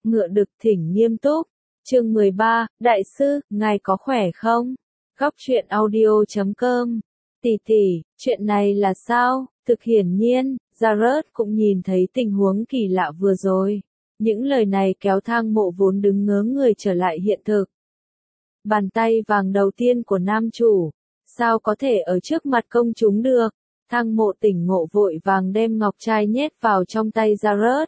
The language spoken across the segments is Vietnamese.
Ngựa Đực Thỉnh Nghiêm Túc, chương 13, Đại sư, ngài có khỏe không? Góc truyện audio.com. Tỷ, chuyện này là sao? Thực hiển nhiên, Jared cũng nhìn thấy tình huống kỳ lạ vừa rồi. Những lời này kéo Thang Mộ vốn đứng ngớ người trở lại hiện thực. Bàn tay vàng đầu tiên của nam chủ, sao có thể ở trước mặt công chúng được? Thang Mộ tỉnh ngộ vội vàng đem ngọc trai nhét vào trong tay Jared.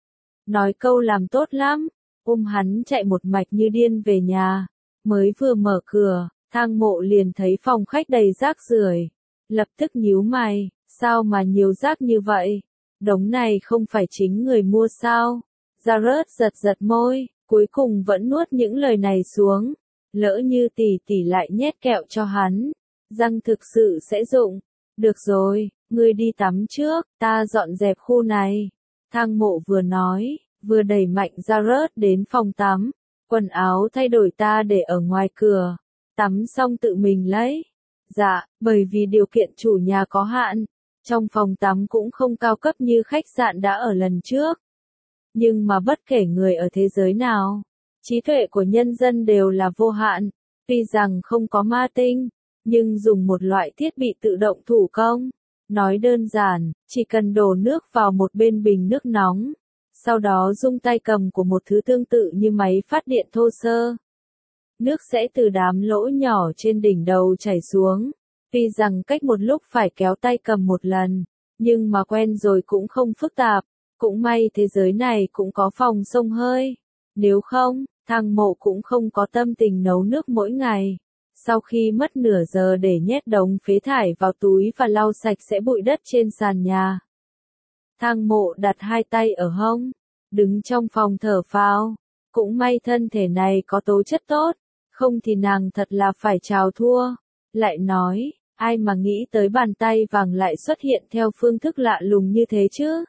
Nói câu làm tốt lắm, hắn chạy một mạch như điên về nhà. Mới vừa mở cửa, Thang Mộ liền thấy phòng khách đầy rác rưởi. Lập tức nhíu mày, sao mà nhiều rác như vậy? Đống này không phải chính người mua sao? Jared giật môi, cuối cùng vẫn nuốt những lời này xuống. Lỡ như tỷ lại nhét kẹo cho hắn, răng thực sự sẽ rụng. Được rồi, ngươi đi tắm trước, ta dọn dẹp khu này. Thang Mộ vừa nói, vừa đẩy mạnh Jared đến phòng tắm. Quần áo thay đổi ta để ở ngoài cửa. Tắm xong tự mình lấy. Dạ, bởi vì điều kiện chủ nhà có hạn. Trong phòng tắm cũng không cao cấp như khách sạn đã ở lần trước. Nhưng mà bất kể người ở thế giới nào, trí tuệ của nhân dân đều là vô hạn. Tuy rằng không có ma tinh, nhưng dùng một loại thiết bị tự động thủ công. Nói đơn giản, chỉ cần đổ nước vào một bên bình nước nóng. Sau đó rung tay cầm của một thứ tương tự như máy phát điện thô sơ. Nước sẽ từ đám lỗ nhỏ trên đỉnh đầu chảy xuống. Tuy rằng cách một lúc phải kéo tay cầm một lần, nhưng mà quen rồi cũng không phức tạp. Cũng may thế giới này cũng có phòng xông hơi. Nếu không, Thang Mộ cũng không có tâm tình nấu nước mỗi ngày. Sau khi mất nửa giờ để nhét đống phế thải vào túi và lau sạch sẽ bụi đất trên sàn nhà. Thang Mộ đặt hai tay ở hông, đứng trong phòng thở phào. Cũng may thân thể này có tố chất tốt, không thì nàng thật là phải chào thua. Lại nói, ai mà nghĩ tới bàn tay vàng lại xuất hiện theo phương thức lạ lùng như thế chứ?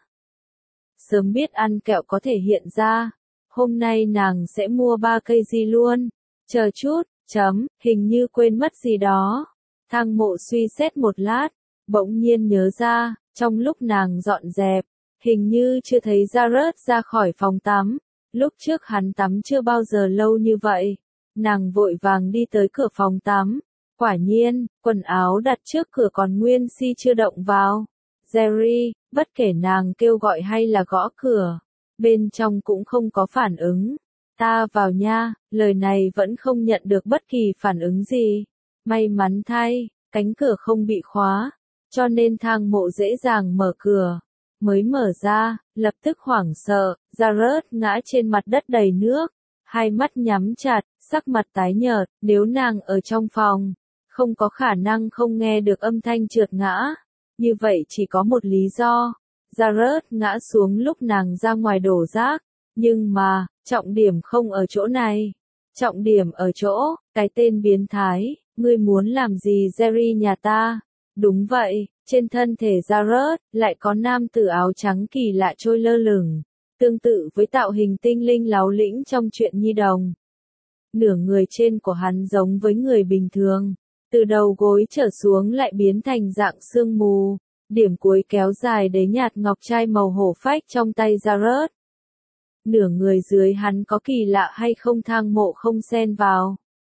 Sớm biết ăn kẹo có thể hiện ra, hôm nay nàng sẽ mua 3 cây gì luôn. Chờ chút, hình như quên mất gì đó. Thang Mộ suy xét một lát, bỗng nhiên nhớ ra, trong lúc nàng dọn dẹp, hình như chưa thấy Jared ra khỏi phòng tắm. Lúc trước hắn tắm chưa bao giờ lâu như vậy. Nàng vội vàng đi tới cửa phòng tắm. Quả nhiên, quần áo đặt trước cửa còn nguyên si chưa động vào. Jerry, bất kể nàng kêu gọi hay là gõ cửa, bên trong cũng không có phản ứng. Ta vào nha, lời này vẫn không nhận được bất kỳ phản ứng gì. May mắn thay, cánh cửa không bị khóa, cho nên Thang Mộ dễ dàng mở cửa. Mới mở ra, lập tức hoảng sợ, Jared ngã trên mặt đất đầy nước, hai mắt nhắm chặt, sắc mặt tái nhợt. Nếu nàng ở trong phòng, không có khả năng không nghe được âm thanh trượt ngã. Như vậy chỉ có một lý do, Jared ngã xuống lúc nàng ra ngoài đổ rác. Nhưng mà, trọng điểm không ở chỗ này. Trọng điểm ở chỗ, cái tên biến thái, ngươi muốn làm gì Jerry nhà ta? Đúng vậy, trên thân thể Jared, lại có nam tử áo trắng kỳ lạ trôi lơ lửng, tương tự với tạo hình tinh linh láo lĩnh trong truyện nhi đồng. Nửa người trên của hắn giống với người bình thường, từ đầu gối trở xuống lại biến thành dạng sương mù, điểm cuối kéo dài đến nhạt ngọc trai màu hổ phách trong tay Jared. Nửa người dưới hắn có kỳ lạ hay không Thang Mộ không xen vào.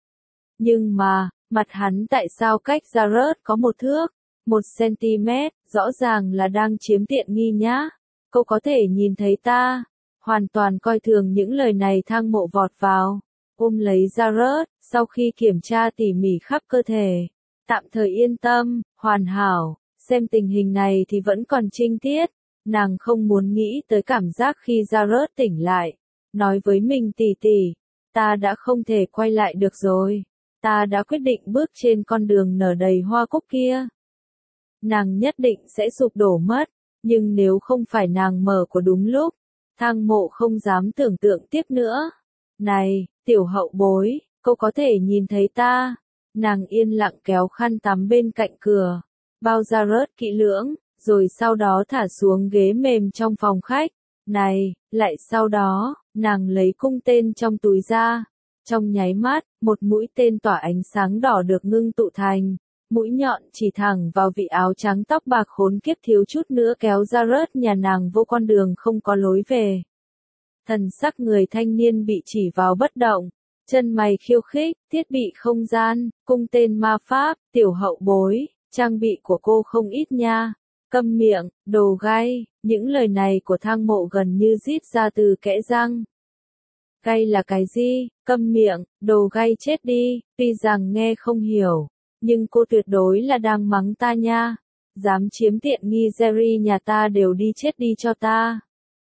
Nhưng mà, mặt hắn tại sao cách Jared có 1 thước, 1 cm, rõ ràng là đang chiếm tiện nghi nhá. Cô có thể nhìn thấy ta. Hoàn toàn coi thường những lời này Thang Mộ vọt vào, ôm lấy Jared, sau khi kiểm tra tỉ mỉ khắp cơ thể. Tạm thời yên tâm, hoàn hảo, xem tình hình này thì vẫn còn trinh tiết. Nàng không muốn nghĩ tới cảm giác khi Jared tỉnh lại, nói với mình tỷ, ta đã không thể quay lại được rồi. Ta đã quyết định bước trên con đường nở đầy hoa cúc kia. Nàng nhất định sẽ sụp đổ mất, nhưng nếu không phải nàng mở của đúng lúc, Thang Mộ không dám tưởng tượng tiếp nữa. Này, tiểu hậu bối, cô có thể nhìn thấy ta. Nàng yên lặng kéo khăn tắm bên cạnh cửa, bao Jared kỹ lưỡng, rồi sau đó thả xuống ghế mềm trong phòng khách. Này, lại sau đó, nàng lấy cung tên trong túi ra. Trong nháy mắt, một mũi tên tỏa ánh sáng đỏ được ngưng tụ thành. Mũi nhọn chỉ thẳng vào vị áo trắng tóc bạc khốn kiếp thiếu chút nữa kéo Jared nhà nàng vô con đường không có lối về. Thần sắc người thanh niên bị chỉ vào bất động, chân mày khiêu khích, thiết bị không gian, cung tên ma pháp, tiểu hậu bối, trang bị của cô không ít nha. Câm miệng, đồ gay, những lời này của Thang Mộ gần như rít ra từ kẽ răng. Gay là cái gì? Câm miệng, đồ gay chết đi, tuy rằng nghe không hiểu, nhưng cô tuyệt đối là đang mắng ta nha. Dám chiếm tiện nghi Jerry nhà ta đều đi chết đi cho ta.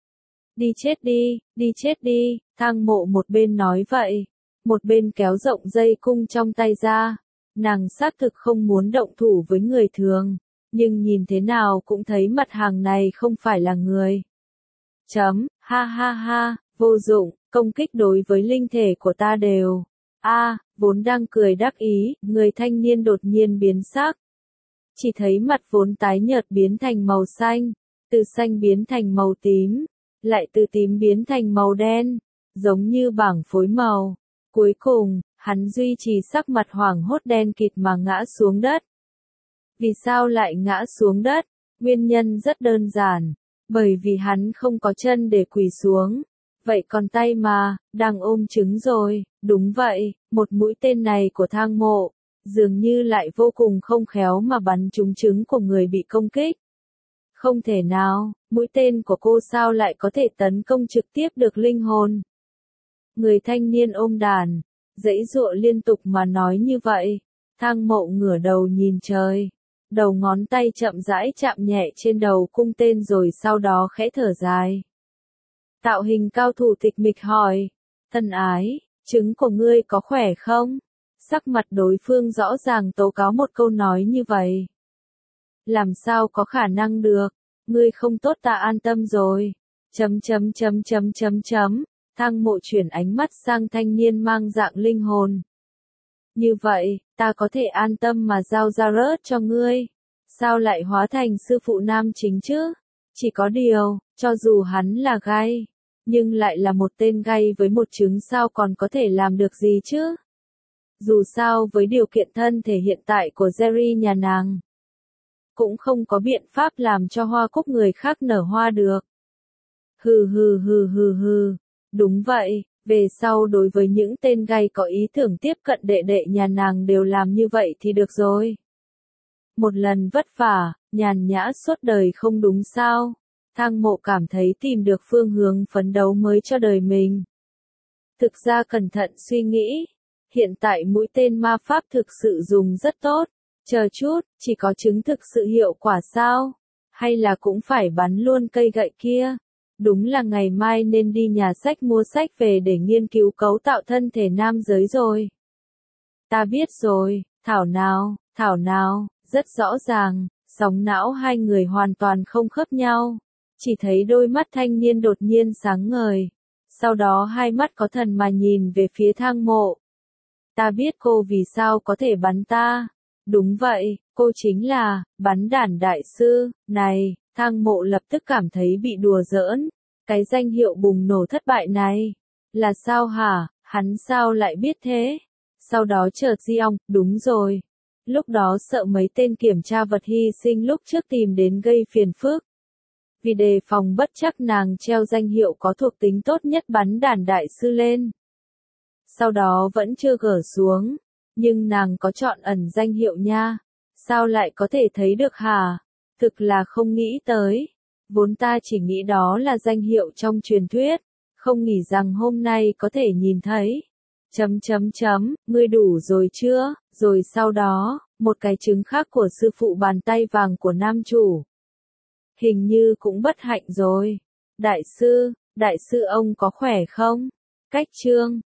Đi chết đi, Thang Mộ một bên nói vậy, một bên kéo rộng dây cung trong tay ra. Nàng xác thực không muốn động thủ với người thường, nhưng nhìn thế nào cũng thấy mặt hàng này không phải là người. Ha ha ha, vô dụng, công kích đối với linh thể của ta đều. Vốn đang cười đắc ý, người thanh niên đột nhiên biến sắc. Chỉ thấy mặt vốn tái nhợt biến thành màu xanh, từ xanh biến thành màu tím, lại từ tím biến thành màu đen, giống như bảng phối màu. Cuối cùng, hắn duy trì sắc mặt hoảng hốt đen kịt mà ngã xuống đất. Vì sao lại ngã xuống đất? Nguyên nhân rất đơn giản, bởi vì hắn không có chân để quỳ xuống. Vậy còn tay mà, đang ôm trứng rồi. Đúng vậy, một mũi tên này của Thang Mộ, dường như lại vô cùng không khéo mà bắn trúng trứng của người bị công kích. Không thể nào, mũi tên của cô sao lại có thể tấn công trực tiếp được linh hồn? Người thanh niên ôm đàn, giãy giụa liên tục mà nói như vậy. Thang Mộ ngửa đầu nhìn trời, đầu ngón tay chậm rãi chạm nhẹ trên đầu cung tên rồi sau đó khẽ thở dài. Tạo hình cao thủ tịch mịch hỏi, thân ái, trứng của ngươi có khỏe không? Sắc mặt đối phương rõ ràng tố cáo một câu nói như vậy. Làm sao có khả năng được, ngươi không tốt ta an tâm rồi. Thang Mộ chuyển ánh mắt sang thanh niên mang dạng linh hồn. Như vậy, ta có thể an tâm mà giao ra rớt cho ngươi. Sao lại hóa thành sư phụ nam chính chứ? Chỉ có điều, cho dù hắn là gay, nhưng lại là một tên gay với một trứng sao còn có thể làm được gì chứ? Dù sao với điều kiện thân thể hiện tại của Jerry nhà nàng, cũng không có biện pháp làm cho hoa cúc người khác nở hoa được. Hừ. Đúng vậy, về sau đối với những tên gay có ý tưởng tiếp cận đệ đệ nhà nàng đều làm như vậy thì được rồi. Một lần vất vả, nhàn nhã suốt đời không đúng sao? Thang Mộ cảm thấy tìm được phương hướng phấn đấu mới cho đời mình. Thực ra cẩn thận suy nghĩ, hiện tại mũi tên ma pháp thực sự dùng rất tốt. Chờ chút, chỉ có chứng thực sự hiệu quả sao? Hay là cũng phải bắn luôn cây gậy kia? Đúng là ngày mai nên đi nhà sách mua sách về để nghiên cứu cấu tạo thân thể nam giới rồi. Ta biết rồi, thảo nào, rất rõ ràng, sóng não hai người hoàn toàn không khớp nhau. Chỉ thấy đôi mắt thanh niên đột nhiên sáng ngời. Sau đó hai mắt có thần mà nhìn về phía Thang Mộ. Ta biết cô vì sao có thể bắn ta. Đúng vậy, cô chính là, bắn đản đại sư. Này, Thang Mộ lập tức cảm thấy bị đùa giỡn. Cái danh hiệu bùng nổ thất bại này. Là sao hả, hắn sao lại biết thế? Sau đó chợt di ong, đúng rồi. Lúc đó sợ mấy tên kiểm tra vật hy sinh lúc trước tìm đến gây phiền phức. Vì đề phòng bất chắc nàng treo danh hiệu có thuộc tính tốt nhất bắn đản đại sư lên. Sau đó vẫn chưa gỡ xuống, nhưng nàng có chọn ẩn danh hiệu nha. Sao lại có thể thấy được hả? Thực là không nghĩ tới. Vốn ta chỉ nghĩ đó là danh hiệu trong truyền thuyết, không nghĩ rằng hôm nay có thể nhìn thấy. Ngươi đủ rồi chưa? Rồi sau đó, một cái trứng khác của sư phụ bàn tay vàng của nam chủ. Hình như cũng bất hạnh rồi. Đại sư ông có khỏe không? Cách chương